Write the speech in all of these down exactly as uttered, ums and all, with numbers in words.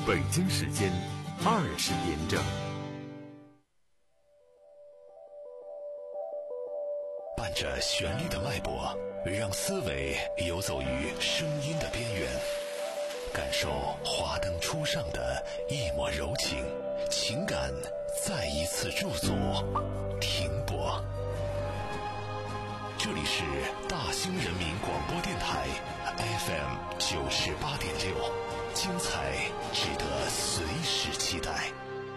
北京时间二十点整。 伴着旋律的脉搏，让思维游走于声音的边缘，感受华灯初上的一抹柔情，情感再一次驻足停泊。这里是大兴人民广播电台 F M 九十八点六，精彩值得随时期待。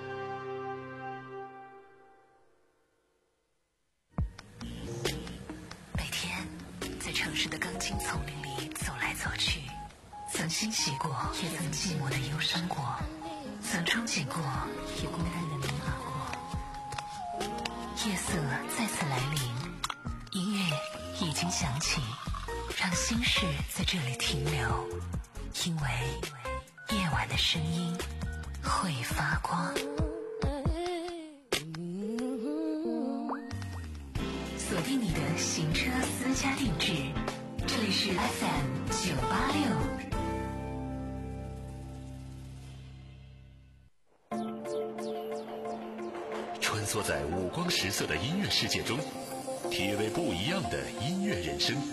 每天在城市的钢筋丛林里走来走去，曾欣喜过，也曾寂寞的忧伤过，曾憧憬过，也孤单的迷茫过。夜色再次来临，音乐已经响起，让心事在这里停留，因为夜晚的声音会发光。锁定你的行车私家定制，这里是 F M 九八六。 穿梭在五光十色的音乐世界中，体味不一样的音乐人生。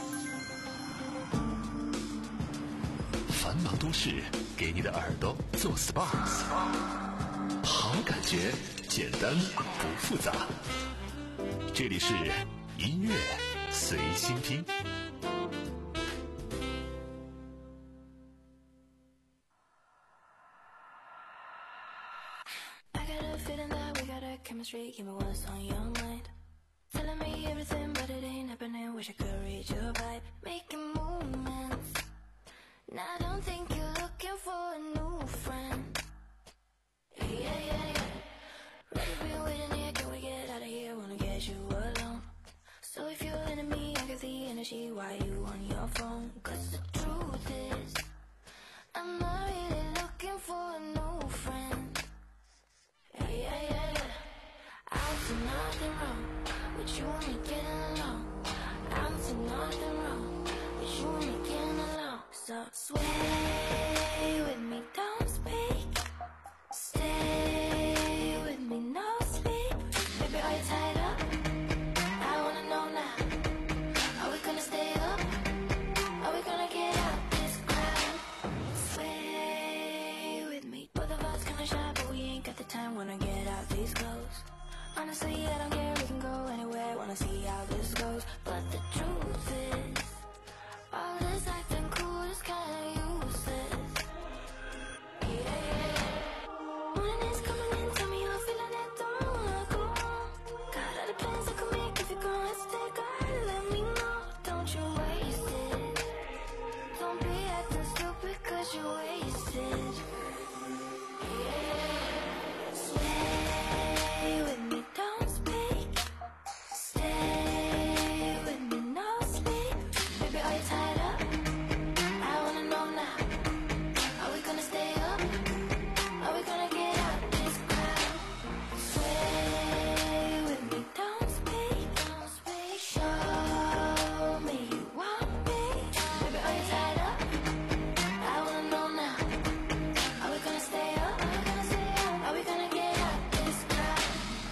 繁忙都市给你的耳朵做 S P A， 好感觉简单不复杂。这里是音乐随心听。 Chemistry, give me what's on your mind. Telling me everything, but it ain't happening. Wish I could read your vibe. Making movements. Now I don't think you're looking for a new friend. Yeah, yeah, yeah. Ready for you waiting here, can we get out of here? Wanna get you alone. So if you're into me, I got the energy. Why you on your phone? Cause the truth is, I'm not really looking for a new friend. Yeah, yeah, yeah, yeah. I don't see nothing wrong with you and me getting along. I don't see nothing wrong with you and me getting along. So sway with me, don't speak. Stay with me, no sleep. Baby, are you tied up? I wanna know now. Are we gonna stay up? Are we gonna get out this crowd? Sway with me. Both of us kinda shy, but we ain't got the time. Wanna get out these clothes. Honestly, I don't care, we can go anywhere. Wanna see how this goes. But the truth is, all this acting cool is kinda useless. Yeah, yeah, yeah. Morning is coming in, tell me you're feeling it, don't wanna go on. Got other plans I could make if you're gonna stay. Gotta let me know, don't you waste it. Don't be acting stupid cause you're wasted. Yeah, yeah, yeah. Stay with me, don't speak. Stay with me, no sleep. Baby, are you tied up? I wanna know now. Are we gonna stay up? Are we gonna get out this crowd? Sway with me, don't speak. Don't speak. Show me you want me. Baby, are you tied up? I wanna know now. Are we gonna stay up? Are we gonna stay up? Are we gonna get out this crowd?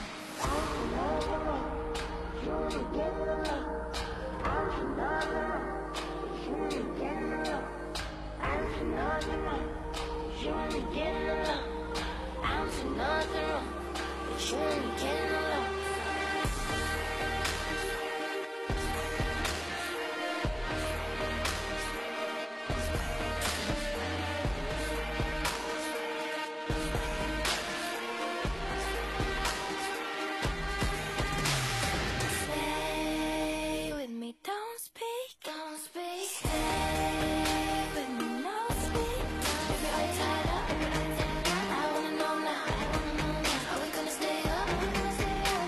Stay with me, don't speak, don't speak. Stay with me, no sleep. Baby, are you tied up? I wanna know now. Are we gonna stay up?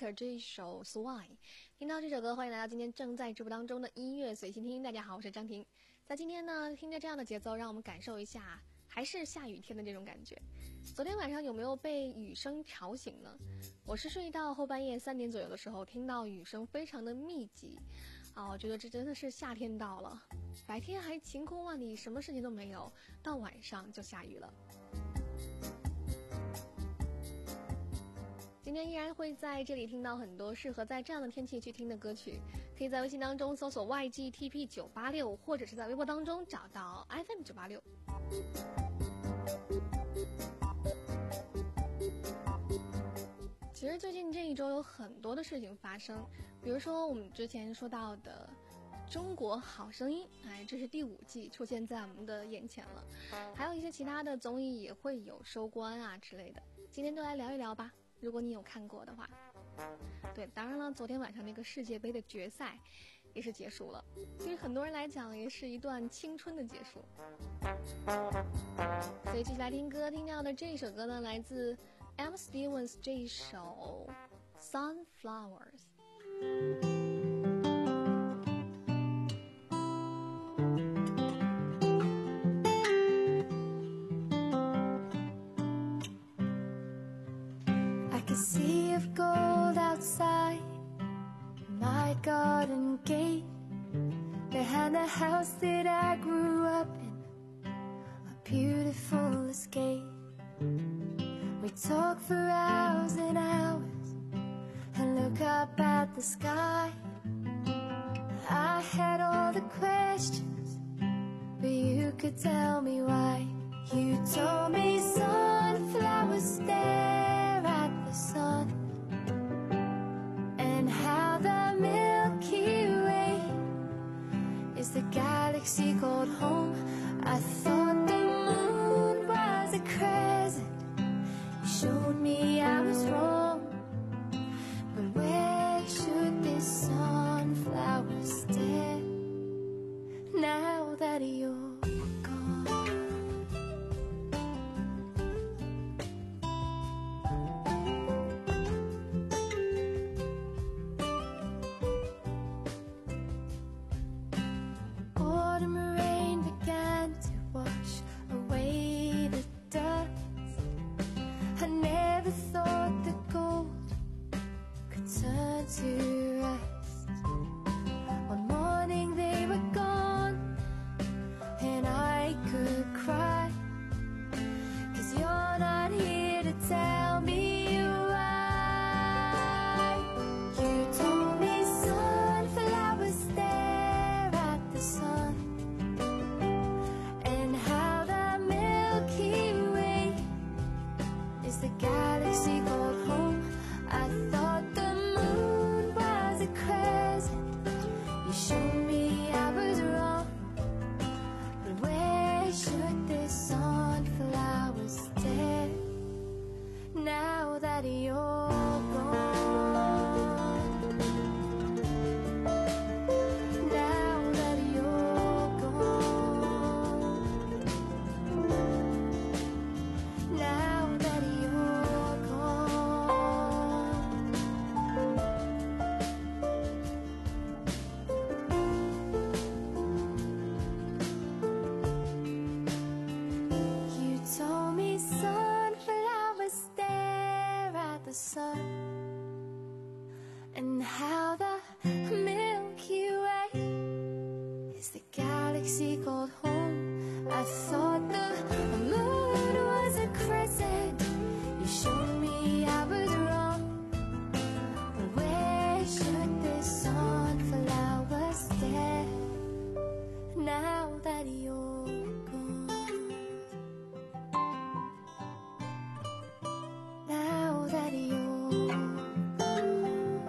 Baker 这一首 Swine。 听到这首歌，欢迎来到今天正在直播当中的音乐随心听。大家好，我是张婷。在今天呢，听着这样的节奏，让我们感受一下还是下雨天的这种感觉。昨天晚上有没有被雨声吵醒呢？我是睡到后半夜三点左右的时候，听到雨声非常的密集啊，我觉得这真的是夏天到了。白天还晴空万里，什么事情都没有，到晚上就下雨了。今天依然会在这里听到很多适合在这样的天气去听的歌曲，可以在微信当中搜索 Y G T P 九八六， 或者是在微博当中找到 F M 九八六。其实最近这一周有很多的事情发生，比如说我们之前说到的中国好声音，哎，这是第五季出现在我们的眼前了，还有一些其他的综艺也会有收官啊之类的，今天都来聊一聊吧，如果你有看过的话。对，当然了，昨天晚上那个世界杯的决赛也是结束了，对于很多人来讲也是一段青春的结束。所以继续来听歌，听到的这首歌呢，来自 M Stevens 这一首 Sunflowers。 A sea of gold outside my garden gate, behind the house that I grew up in, a beautiful escape. We talk for hours and hours and look up at the sky. I had all the questions, but you could tell me why. You told me sunflowers stare at the sun, and how the Milky Way is the galaxy called home. I thought the moon was a crescent, you showed me I was wrong. But where should this sunflower stare now that you're to rest? One morning they were gone, and I could cry, 'cause you're not here to tell me why. You told me sunflowers stare at the sun, and how the Milky Way is the galaxy called home. I thought the crescent, you showed me I was wrong. But where should this sunflower stare now that you're gone? Now that you're gone. Now that you're gone. Told me sunflowers stare at the sun, and how the Milky Way is the galaxy called home. I thought the moon was a crescent, you showed me I was wrong. But where should this sunflower stare now that you're now that you're gone?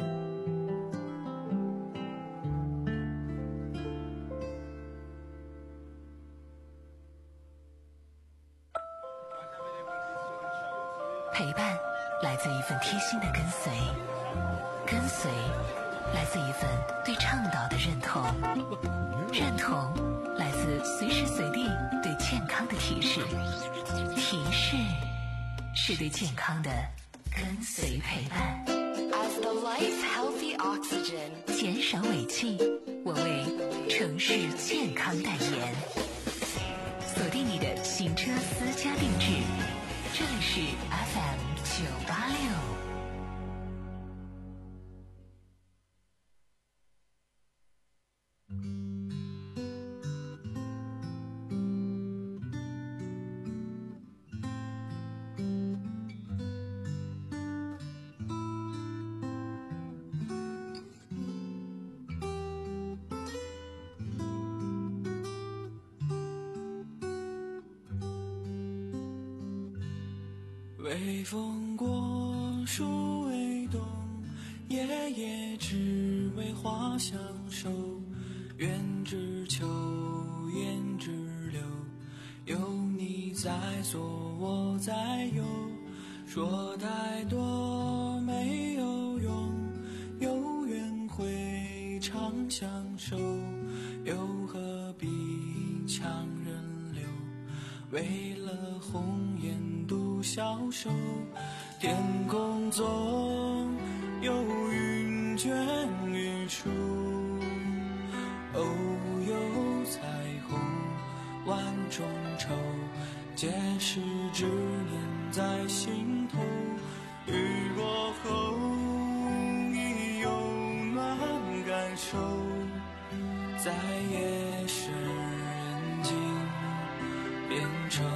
陪伴来自一份贴心的跟随，跟随来自一份对倡导的认同，认同来自随时随地对健康的提示，提示是对健康的跟随陪伴。 Life Healthy Oxygen， 减少尾气，我为城市健康代言。锁定你的行车私家定制，这里是 F M 九八六。 微风过，树微动，夜夜只为花相守。愿只求雁只留，有你在左我在右。说太多没有用，有缘会长相守，又何必强人留？为了红颜独消瘦，天空总有云卷云舒，偶有彩虹万种愁，皆是执念在心头。雨过后已有暖感受，在夜深人静变成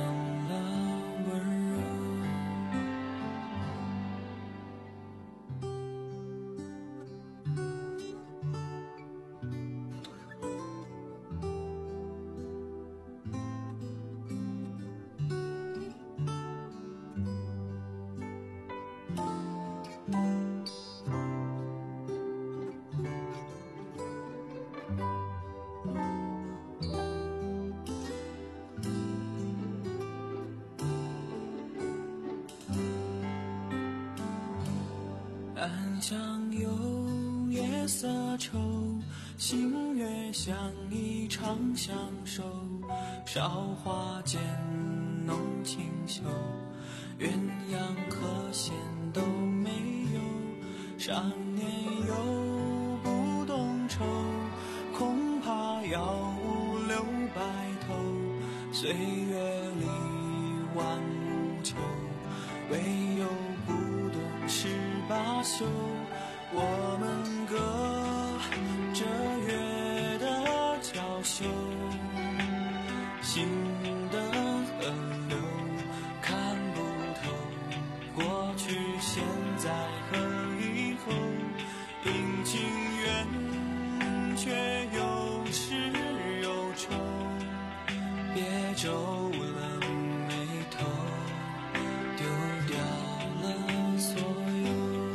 暗香有夜色愁，星月相依长相守。韶华渐浓清秀，鸳鸯和弦都没有。少年又不懂愁，恐怕要五六白头。岁月里万物求，唯有不懂十八宿。我们隔着月的娇羞，心的河流看不透，过去现在和以后，因情缘却有始有终，别皱了眉头，丢掉了所有。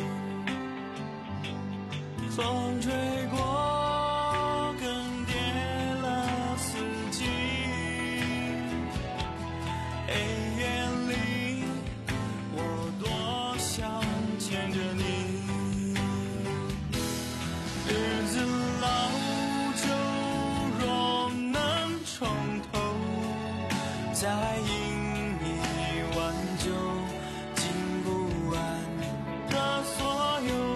风吹过更迭了四季，黑夜里我多想牵着你。日子老旧若能重头，再饮一碗酒，敬不完的所有。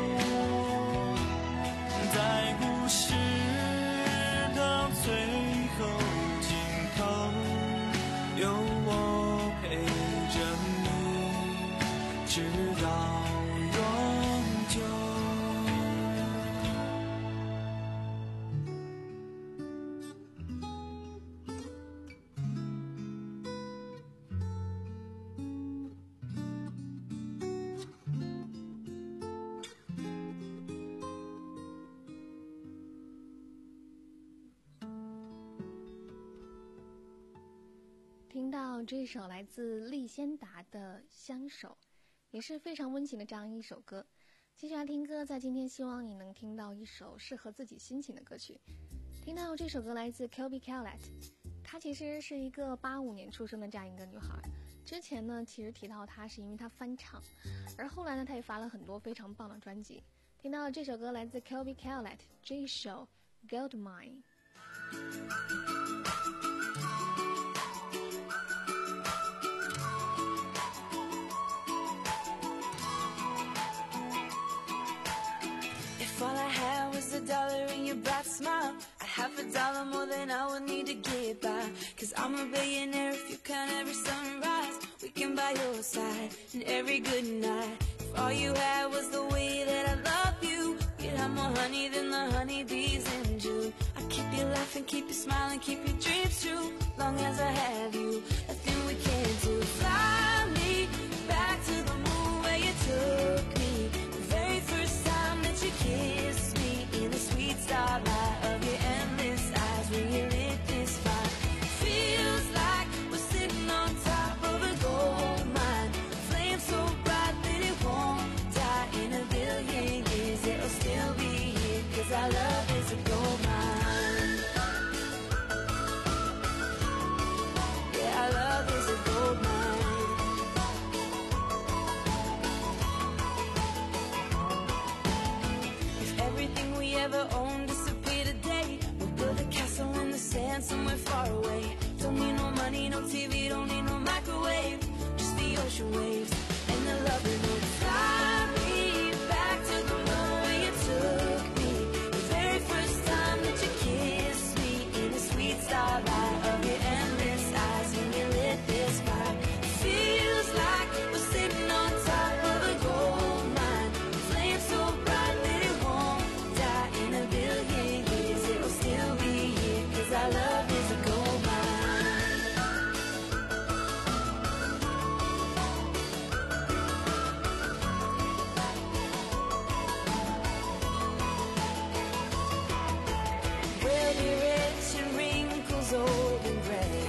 在故事的最后尽头，有我陪着你，直到永久。 听到这首来自利仙达的《相守》，也是非常温情的这样一首歌。继续来听歌，在今天希望你能听到一首适合自己心情的歌曲。听到这首歌来自 Kelby Callet， 她其实是一个八五年出生的这样一个女孩。之前呢，其实提到她是因为她翻唱，而后来呢，她也发了很多非常棒的专辑。听到这首歌来自 Kelby Callet， 这一首 Goldmine。 I had was a dollar and your bright smile. I have a dollar more than I would need to get by. Cause I'm a billionaire if you count every sunrise. We can buy your side and every good night. If all you had was the way that I love you, you'd have more honey than the honeybees in June. I keep you laughing, keep you smiling, keep your dreams true. Long as I have you, nothing we can't do. Fly me back to the moon where you took me. The very first time that you kissed me, in the sweet starlight of your endless eyes, when you lit this fire. Feels like we're sitting on top of a gold mine. Flame so bright that it won't die. In a billion years it'll still be here, cause our love is a gold mine. Yeah, our love is a gold mine. If everything we ever owned disappeared today, we'll build a castle in the sand somewhere far away. Don't need no money, no T V, don't need no microwave, just the ocean waves and the love we know. Fly me back to the moon where you took me. The very first time that you kissed me, in the sweet starlight of your endless eyes, when you lit this fire. Feels like we're sitting on top of a gold mine. Flame so bright that it won't die. In a billion years it'll still be here, cause our love is a gold mine. We'll be rich and wrinkles old and gray.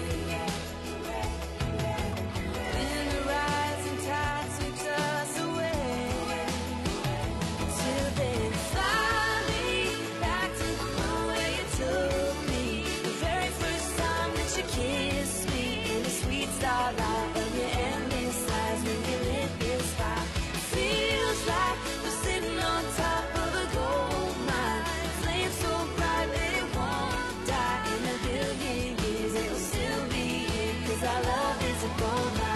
When the rising tide sweeps us away. Till then, fly me back to the moon where you took me. The very first time that you kissed me, in the sweet starlight of your endless eyes, when you lit this fire. Feels like we're sitting on top of a gold mine. Flame so bright that it won't die. In a billion years it'll still be here, cause our love is a gold mine.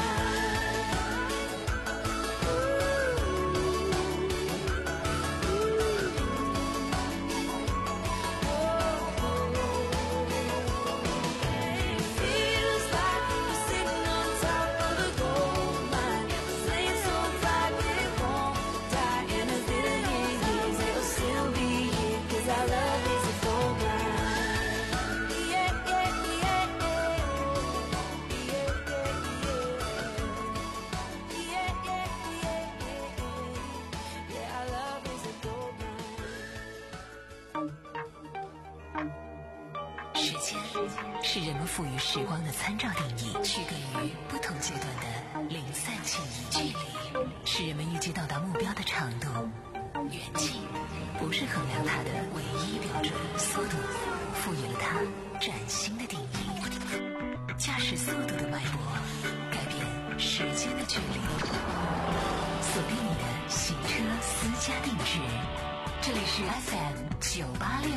Feels like we're sitting on top of a gold mine. Flame so bright that it won't die. In a billion years it'll still be here, cause our love is a gold mine. Yeah, yeah, yeah, yeah. Yeah, yeah, yeah. Yeah, yeah, yeah, yeah. Yeah, our love is a gold mine. 时间是人们赋予时光的参照定义，区隔于不同阶段的零散记忆。距离是人们预计到达目标的长度，远近不是衡量它的唯一标准。速度赋予了它崭新的定义。驾驶速度的脉搏，改变时间的距离。锁定你的行车私家定制，这里是 F M 九八六。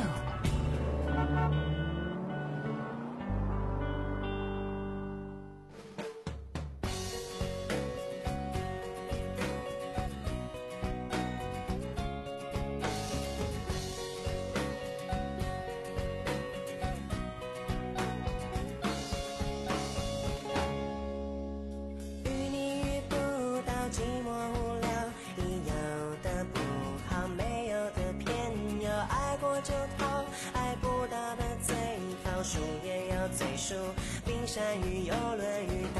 与你遇不到寂寞无聊，已有的不好，没有的偏要，爱过就逃，爱不到的最好，输也要最输，冰山与游轮遇到，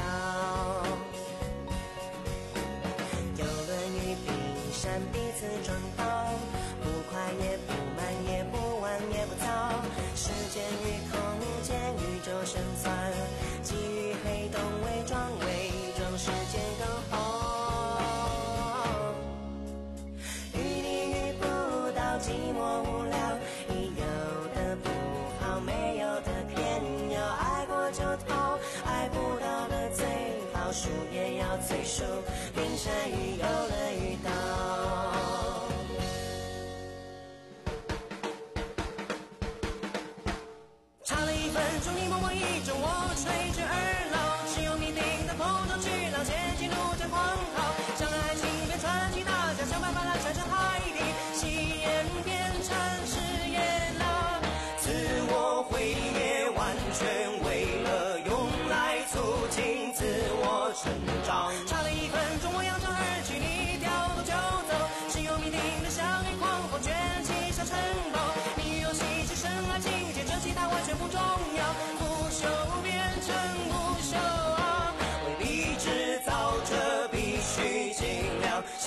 游轮与冰山彼此撞到，不快也不慢，也不晚也不早，时间与空间，宇宙生存，基于黑洞伪装，伪装时间更红。与你遇不到寂寞无聊，已有的不好，没有的偏要，爱过就逃，爱不到的最好，输也要最输，冰山与游轮遇到。差了一分钟，你默默一种，我垂直而老，是用你定的碰撞去了解进入这狂涛，像爱情变传奇大家想办法来产生海底，吸烟变成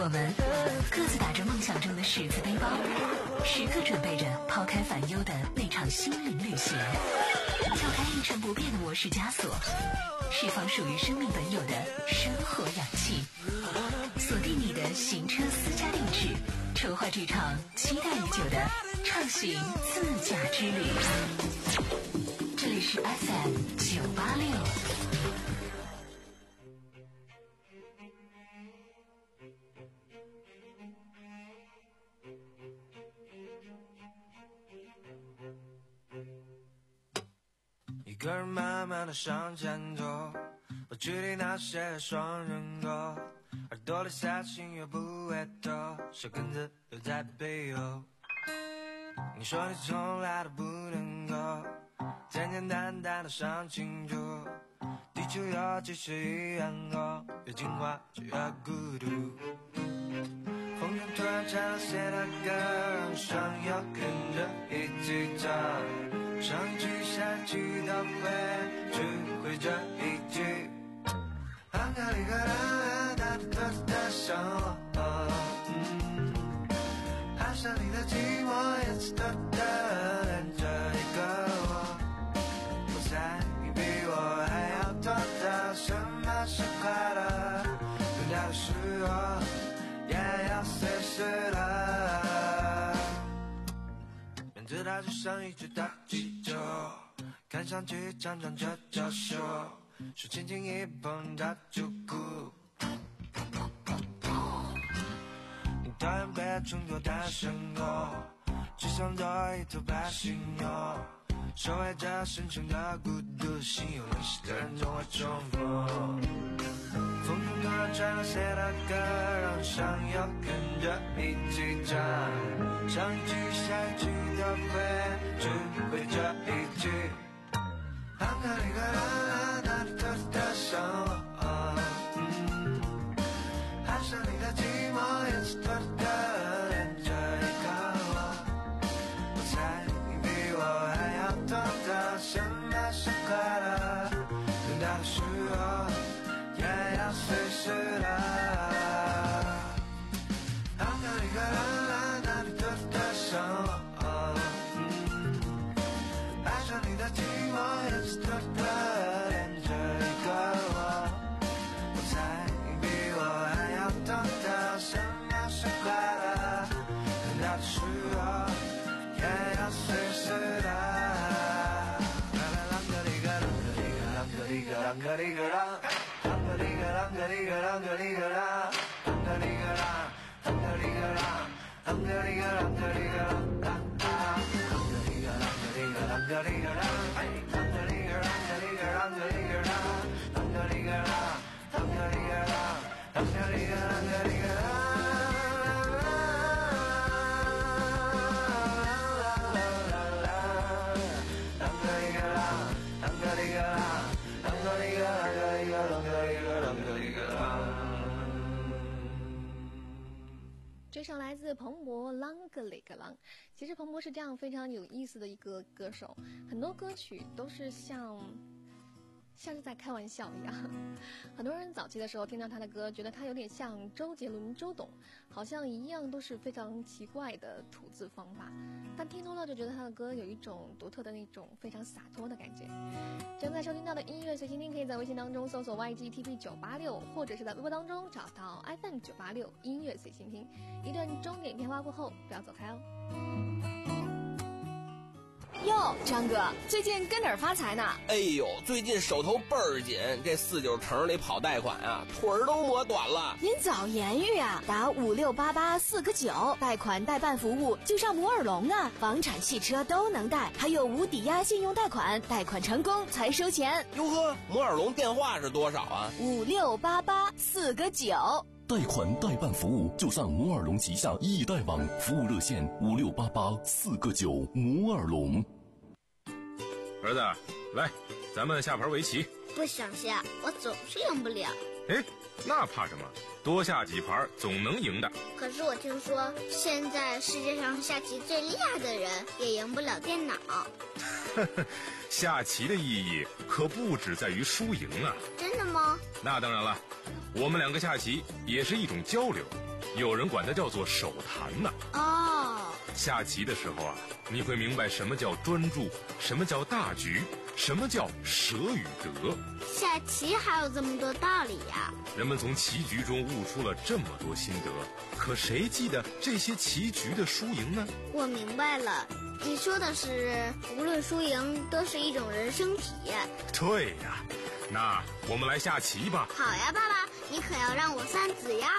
我们各自打着梦想中的十字背包，时刻准备着抛开烦忧的那场心灵旅行，跳开一成不变的模式枷锁，释放属于生命本有的生活氧气，锁定你的行车私家定制，筹划这场期待已久的畅行自驾之旅。这里是 F M 九八六。 一个人慢慢的向前走，我距离那些双人歌，耳朵里下音乐不会透，小根子留在背后。你说你从来都不能够简简单单的想清楚，地球有几十亿人口，越进化就越孤独。风筝突然唱了谁的歌，让想要跟着一起唱，上一句下一句都会，只会这一句。安格里格拉哒哒哒想我，嗯，爱上你的寂寞，也是哒哒连着一个我。我猜你比我还要懂得什么是快乐，更大的是我也要随时了。面对它就像一只大气球，看上去常常就娇羞，手轻轻一碰它就哭。你讨厌被冲脱的生活，只想做一头白犀牛，守卫着深深的孤独，心有灵犀的人总会重逢。风中突然传来谁的歌，让人想要跟着一起唱，上一句下一句都会，只会这一句。安格里格拉哒哒哒想我，嗯，爱上你的寂寞，也是哒哒连着一个我。我猜你比我还要懂得什么是快乐，更大的是我也要随时了。安格里格拉哒哒哒想我，嗯，爱上你的寂寞，也是哒哒连着一个我。我猜你比我还要懂得什么是快乐，更大的是我也要随时了。啷个里个啷个里个啷个里个啷啷个里个啷个里个啷个里个啷啷个里个啷啷个里个啷啷个里个啷个里个啷啷啷啷个里个啷个里个啷个里个啷啷个里个啷个里个啷个里个啷啷个里个啷啷个里个啷啷个里个啷个里个啷。 这首来自彭博啷个嘞个啷。其实彭博是这样非常有意思的一个歌手，很多歌曲都是像像是在开玩笑一样。很多人早期的时候听到他的歌，觉得他有点像周杰伦、周董，好像一样都是非常奇怪的吐字方法，但听多了就觉得他的歌有一种独特的那种非常洒脱的感觉。正在收听到的音乐随心听，可以在微信当中搜索 Y G T P 九八六，或者是在微博当中找到 F M 九八六音乐随心听。一段钟点片花过后，不要走开哦。 哟，张哥，最近跟哪儿发财呢？ 哎呦，最近手头倍儿紧，这四九城里跑贷款啊，腿儿都磨短了。 您早言语啊，打五六八八四个九，贷款代办服务就上摩尔龙啊，房产、汽车都能贷，还有无抵押信用贷款，贷款成功才收钱。 哟呵，摩尔龙电话是多少啊？ 五六八八四个九。 贷款代办服务就上摩尔龙旗下易贷网，服务热线五六八八四个九。摩尔龙。 儿子，来，咱们下盘围棋。 不想下，我总是赢不了。 哎，那怕什么？多下几盘总能赢的。 可是我听说，现在世界上下棋最厉害的人也赢不了电脑。 下棋的意义可不只在于输赢啊。 真的吗？ 那当然了，我们两个下棋也是一种交流。 有人管它叫做手弹呢。 哦， 下棋的时候啊，你会明白什么叫专注，什么叫大局，什么叫舍与得。 下棋还有这么多道理呀！ 人们从棋局中悟出了这么多心得，可谁记得这些棋局的输赢呢？ 我明白了，你说的是无论输赢都是一种人生体验。 对呀，那我们来下棋吧。 好呀，爸爸，你可要让我三子呀。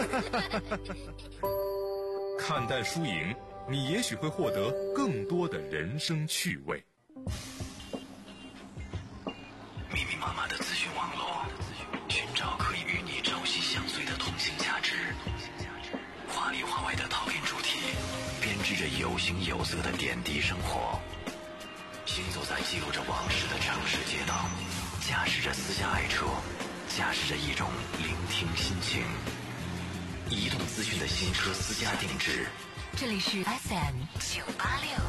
看淡输赢，你也许会获得更多的人生趣味。 密密麻麻的资讯网络，寻找可以与你朝夕相随的同性价值。华里华外的陶冶主题，编织着有形有色的点滴生活。行走在记录着往事的城市街道，驾驶着私家爱车，驾驶着一种聆听心情。移动资讯的新车私家定制， 这里是 F M 九八六。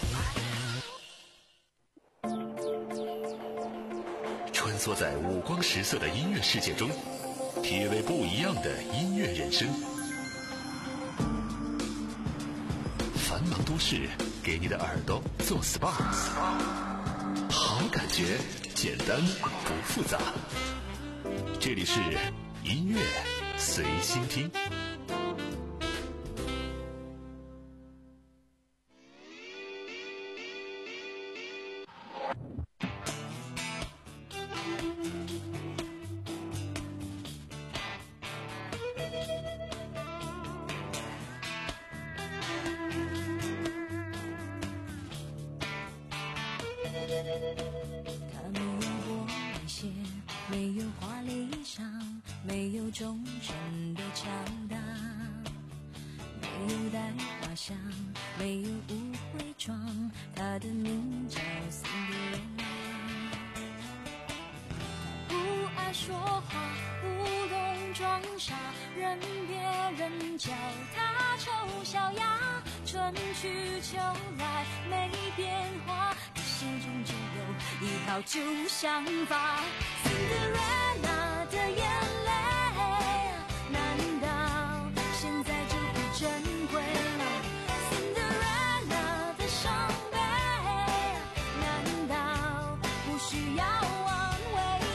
穿梭在五光十色的音乐世界中，体味不一样的音乐人生。繁忙都市，给你的耳朵做 S P A， 好感觉，简单不复杂。这里是音乐随心听。 他没有玻璃鞋，没有华丽衣裳，没有忠诚的敲打，没有带花香，没有舞会妆，他的名叫辛德瑞拉。不爱说话，不懂装傻，任别人叫他丑小鸭，春去秋来没变化，心中只有一套旧想法。Cinderella 的眼泪，难道现在就不珍贵了？ Cinderella 的伤悲，难道不需要挽回？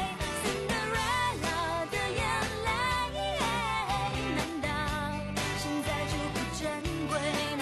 Cinderella 的眼泪，难道现在就不珍贵吗？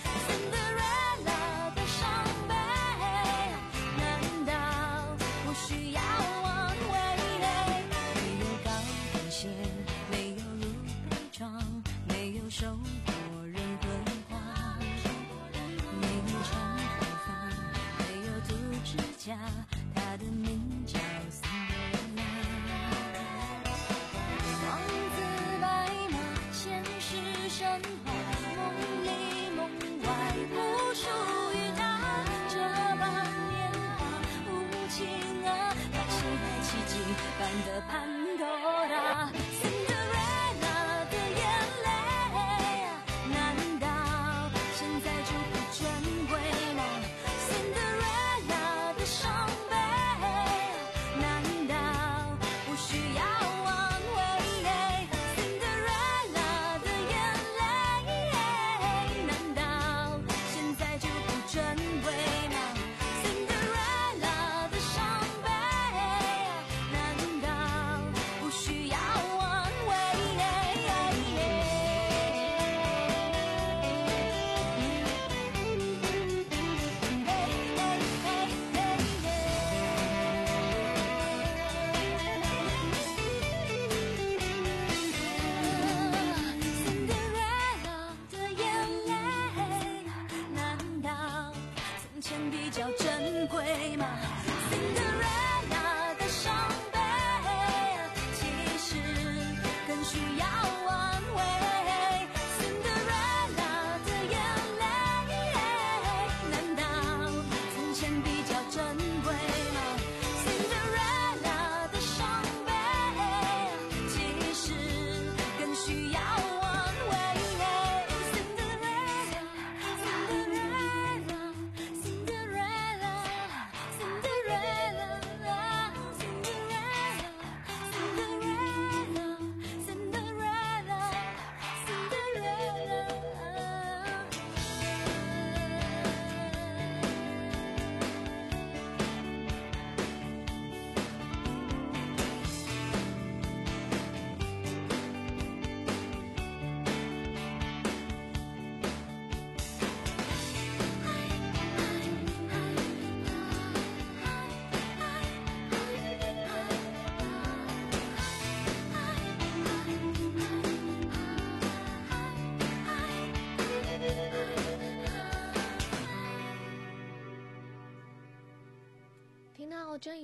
Cinderella 的伤悲，难道不需要挽回？没有高跟鞋，没有入杯装，没有收获任何花，没有长头发，没有涂指甲，他的名叫辛德瑞拉。王子白马，现实神话，梦里梦外不属于他。这般年华无情啊，他陷害奇迹般的潘多拉。Cinderella 的眼泪，难道现在就不珍贵吗？ Cinderella 的伤悲，难道不需要挽回？ Cinderella 的眼泪，难道现在就不珍贵吗？ Cinderella 的伤悲，难道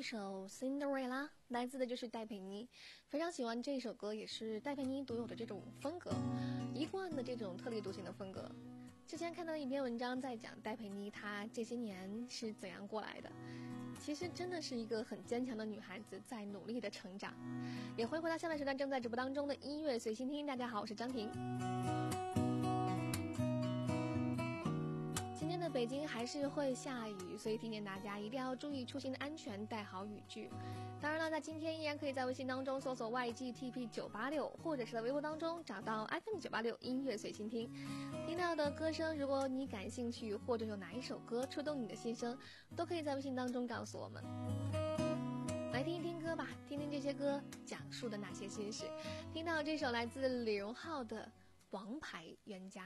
一首 Cinderella， 来自的就是戴佩妮，非常喜欢这首歌，也是戴佩妮独有的这种风格，一贯的这种特立独行的风格。之前看到一篇文章在讲戴佩妮她这些年是怎样过来的，其实真的是一个很坚强的女孩子，在努力的成长。也欢迎回到下半时段正在直播当中的音乐随心听，大家好，我是张婷。今天的北京还是会下雨，所以提醒大家一定要注意出行的安全，带好雨具。当然了，在今天依然可以在微信当中搜索 Y G T P 九八六， 或者是在微博当中找到 F M 九八六音乐随心听。听到的歌声，如果你感兴趣，或者有哪一首歌触动你的心声，都可以在微信当中告诉我们。来听一听歌吧，听听这些歌讲述的那些心事。听到这首来自李荣浩的《王牌冤家》。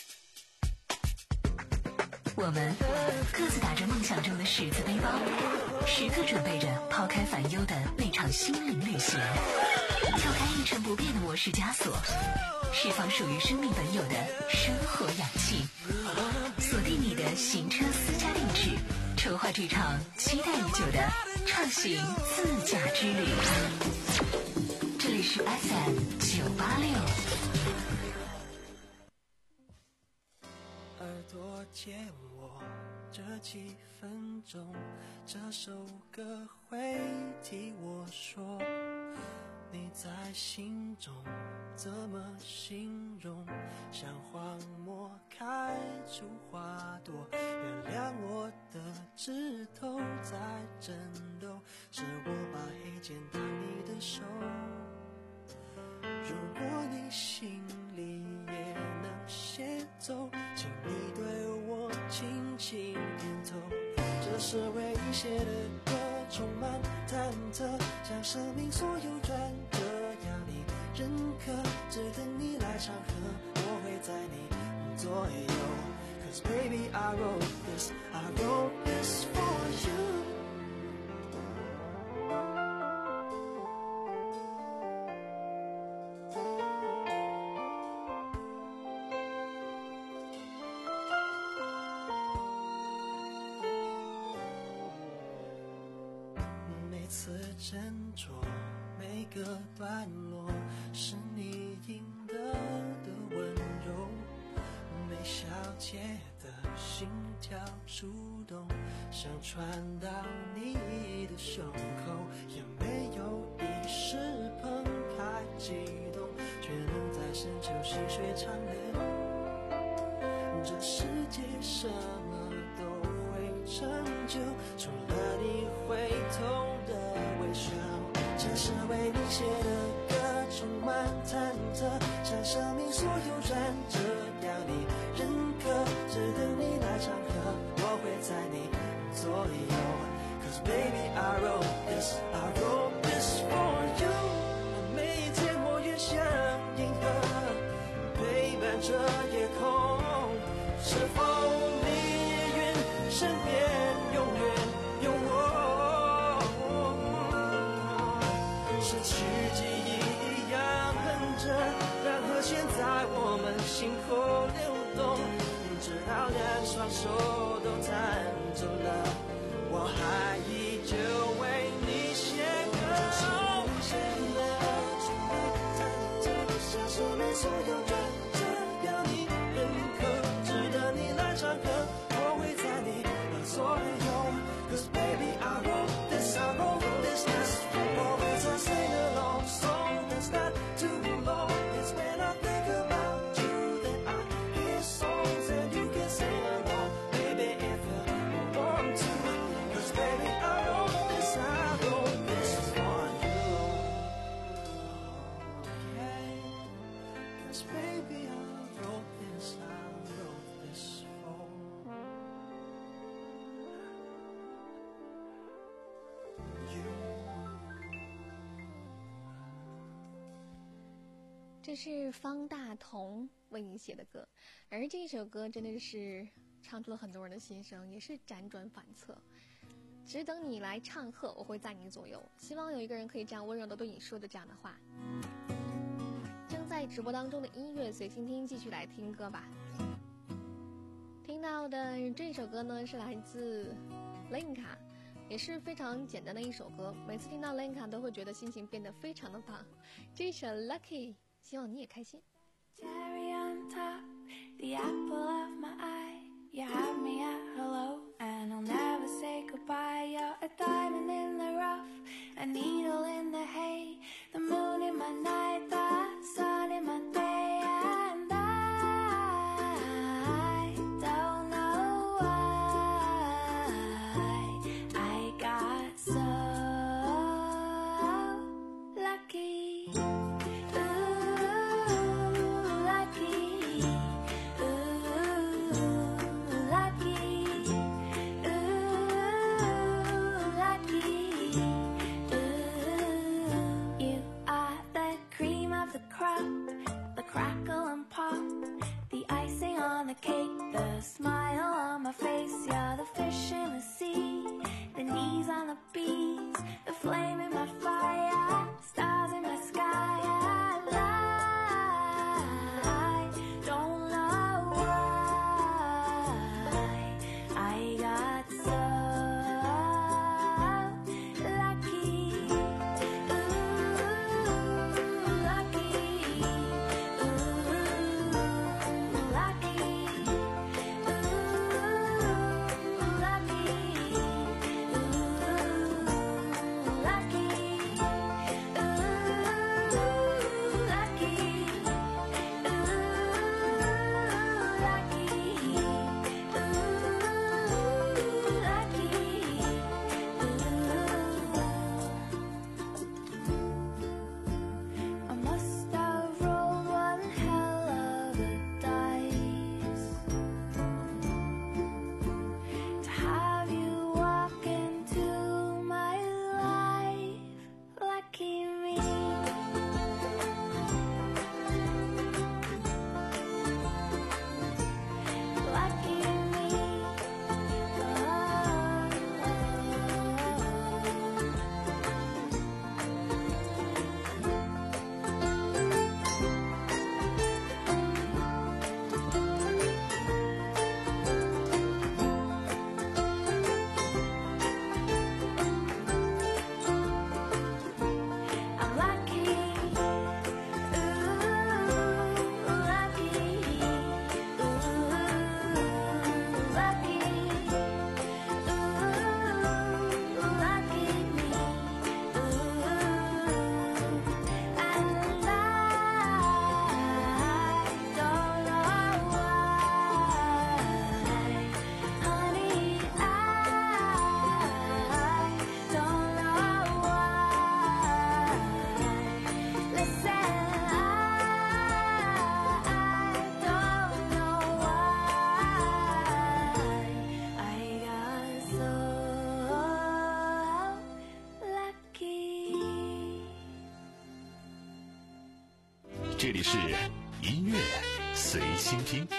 我们各自打着梦想中的十字背包， 时刻准备着抛开烦忧的那场心灵旅行，跳开一成不变的模式枷锁，释放属于生命本有的生活氧气，锁定你的行车私家定制，筹划这场期待已久的创行自驾之旅。这里是 F M 九八六。 耳朵借我这几分钟，这首歌会替我说，你在心中怎么形容？像荒漠开出花朵，原谅我的指头在震动，是我把黑键当你的手。如果你心里也能写走，请你对我轻轻点头。这是为你写的歌，充满忐忑，像生命所有转折，要你认可，只等你来唱和，我会在你左右。Cause baby I wrote this, I wrote this for you。斟酌每个段落，是你赢得的温柔，每小节的心跳触动，想传到你的胸口，也没有一时澎湃激动，却能在深秋细水长流。这世界什么都会成就，除了你会痛的微笑。这是为你写的歌，充满忐忑，像生命所有转折，要你认可，只等你来唱和，我会在你左右。Cause baby I wrote this, I wrote this for you。 每一天我越像银河，陪伴着夜空，是否你也愿身边永远有我？失去记忆一样哼着，然和弦在我们心口流动，直到两双手都弹走了，我还依旧为你写歌。像生命所有转折，要你认可，值得你来唱歌，我会在你左右。Cause baby I wrote this, I wrote this, this always I sing along song that's not too long. It's when I think about you that I hear songs and you can sing along, baby if you want to. Cause baby I wrote this, I wrote this for you. Yeah. Cause baby I wrote this, I wrote this for you. 这是方大同为你写的歌，而这首歌真的是唱出了很多人的心声，也是辗转反侧。只等你来唱和，我会在你左右。希望有一个人可以这样温柔的对你说着这样的话。正在直播当中的音乐随心听，继续来听歌吧。听到的这首歌呢，是来自 Lenka， 也是非常简单的一首歌，每次听到 Lenka 都会觉得心情变得非常的棒。这首 Lucky， 希望你也开心。 Cherry on top, the apple of my eye. You have me at hello, and I'll never say goodbye. You're a diamond in the rough, a needle in the hay, the moon in my night, the sun in my day. And I don't know why I got so lucky. 这里是音乐随心听。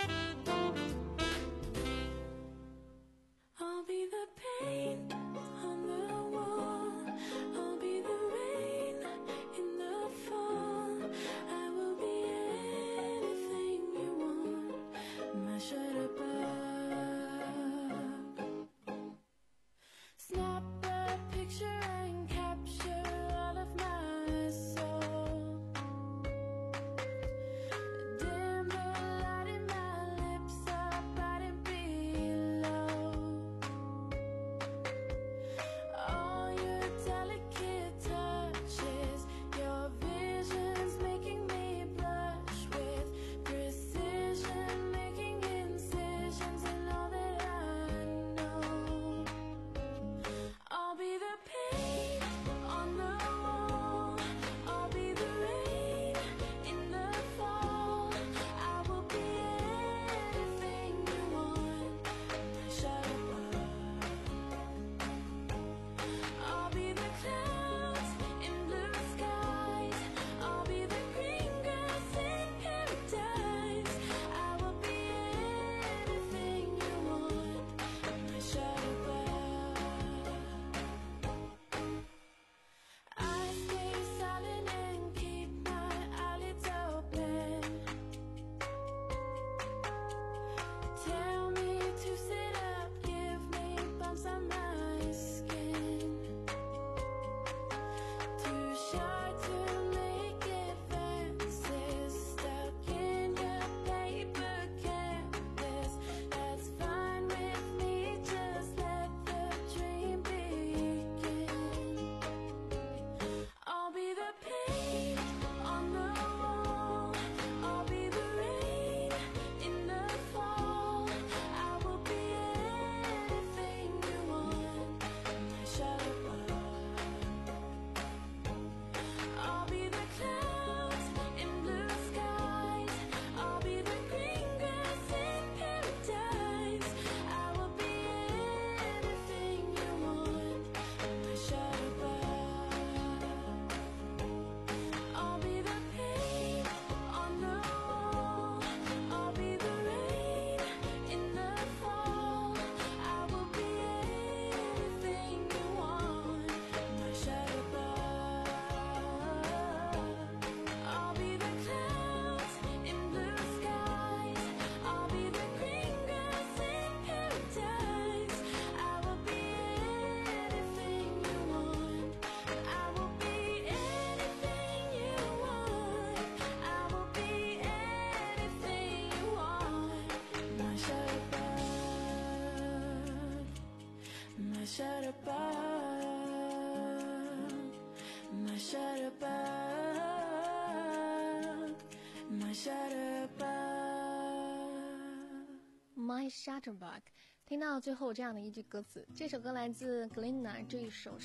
My Shutterbug， 听到最后这样的一句歌词，这首歌来自 Glenna 这一首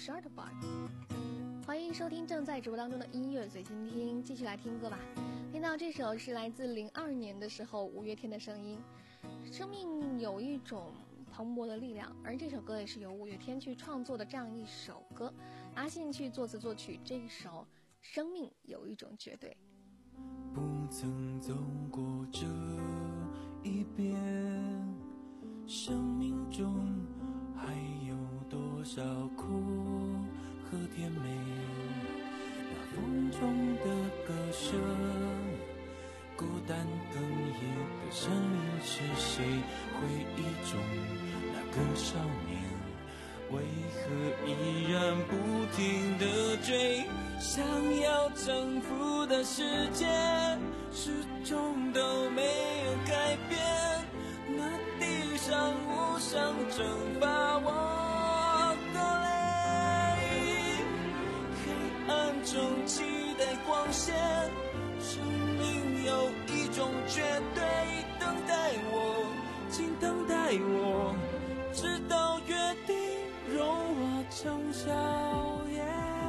Shutterbug。欢迎收听正在直播当中的音乐随心听，继续来听歌吧。听到这首是来自零二年的时候五月天的声音。生命有一种蓬勃的力量，而这首歌也是由五月天去创作的这样一首歌，阿信去作词作曲这一首《生命有一种绝对》。 不曾走过这一边，生命中还有多少苦和甜美？那风中的歌声，孤单哽咽的生命是谁？回忆中那个少年，为何依然不停地追？想要征服的世界，始终都没有改变。那地上无声蒸发我的泪，黑暗中期待光线，生命有一种绝对，等待我，请等待我，直到约定融化成笑颜。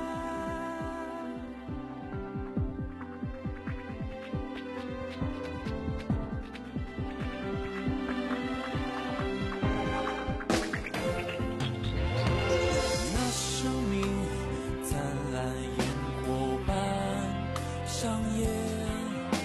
那生命灿烂烟火般上演，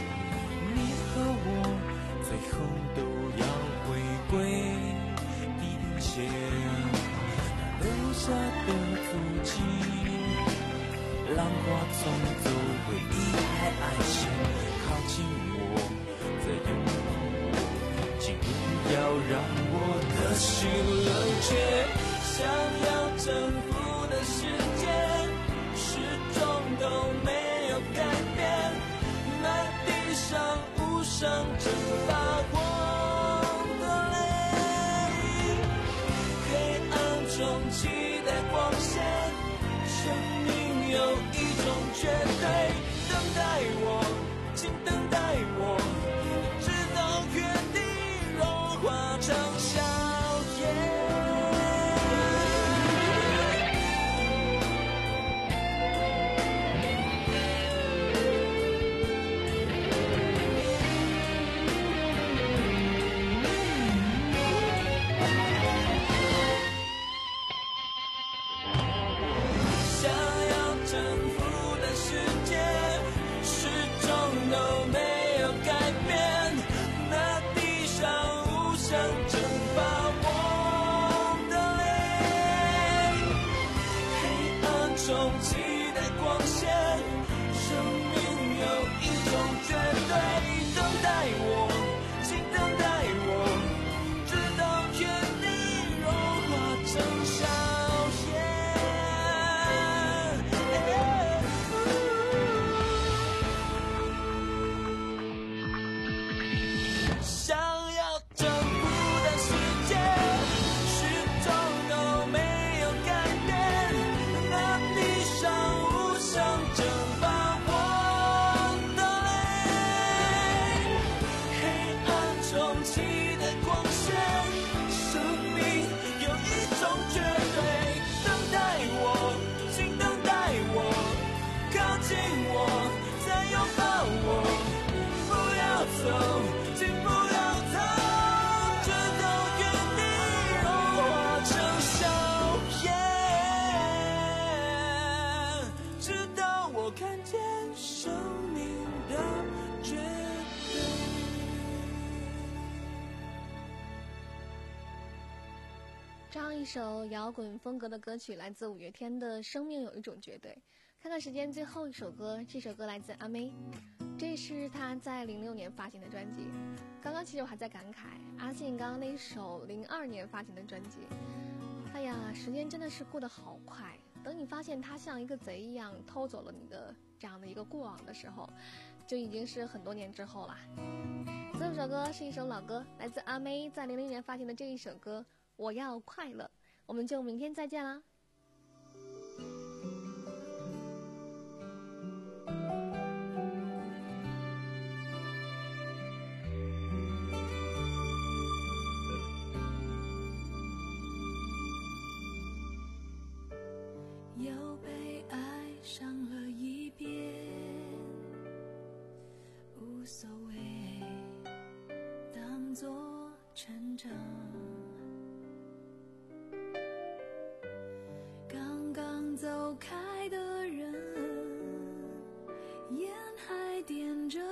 心冷却，想要征服的世界始终都没有改变，那地上无声蒸发光的泪，黑暗中期待光线，生命有一种绝对，等待我，请等待我，直到原地融化成硝烟。想要征服的世界始终都没有改变，那地上无声蒸发我的泪，黑暗中期待光线，生命有一种绝对，等待我，请等待我，直到原地融化成硝烟。想要征服的世界始终都没有改变，那地上无声蒸发我的泪，黑暗中期待光线，生命有一种绝对，等待我，请等待我，靠近我，再拥抱我，不要走，请不要走，直到原地融化成硝烟，直到我看见生命的绝对。 这样一首摇滚风格的歌曲来自五月天的《生命有一种绝对》。看看时间，最后一首歌，这首歌来自阿妹，这是她在零六年发行的专辑。刚刚其实我还在感慨，阿信刚刚那首零二年发行的专辑，哎呀，时间真的是过得好快。等你发现他像一个贼一样偷走了你的这样的一个过往的时候，就已经是很多年之后了。这首歌是一首老歌，来自阿妹在零零年发行的这一首歌《我要快乐》。我们就明天再见啦。 又被爱上了一遍，无所谓，当作成长。刚刚走开的人，烟还点着，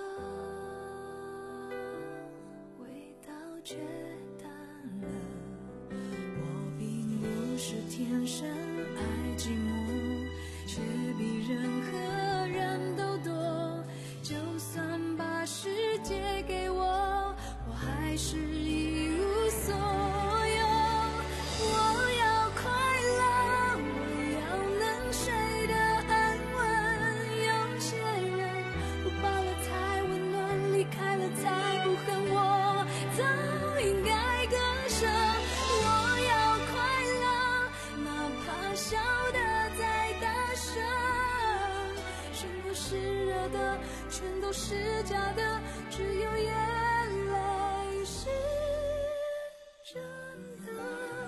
味道却淡了。我并不是天生爱寂寞，却比任何人都多。就算把世界给我，我还是一无所有。我要快乐，我要能睡得安稳。有些人不抱了才温暖，离开了才不恨我，早应该割舍。我要快乐，哪怕笑得再大声，生活是热的，全都是假的，只有眼泪是真的。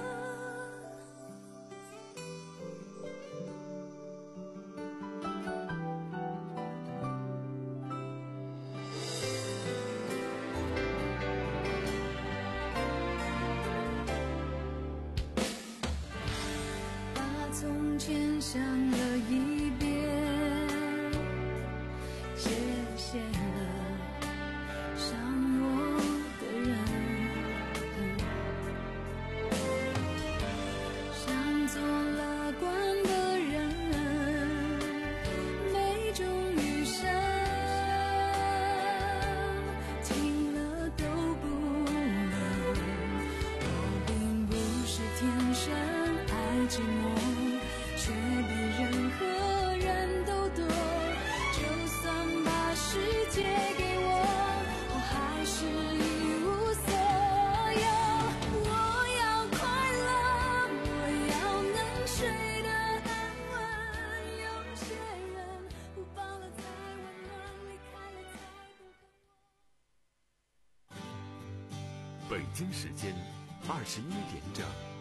把从前想了一遍，谢谢了伤我的人，像做乐观的人，没种余生，听了都不能。我并不北京时间二十一点整。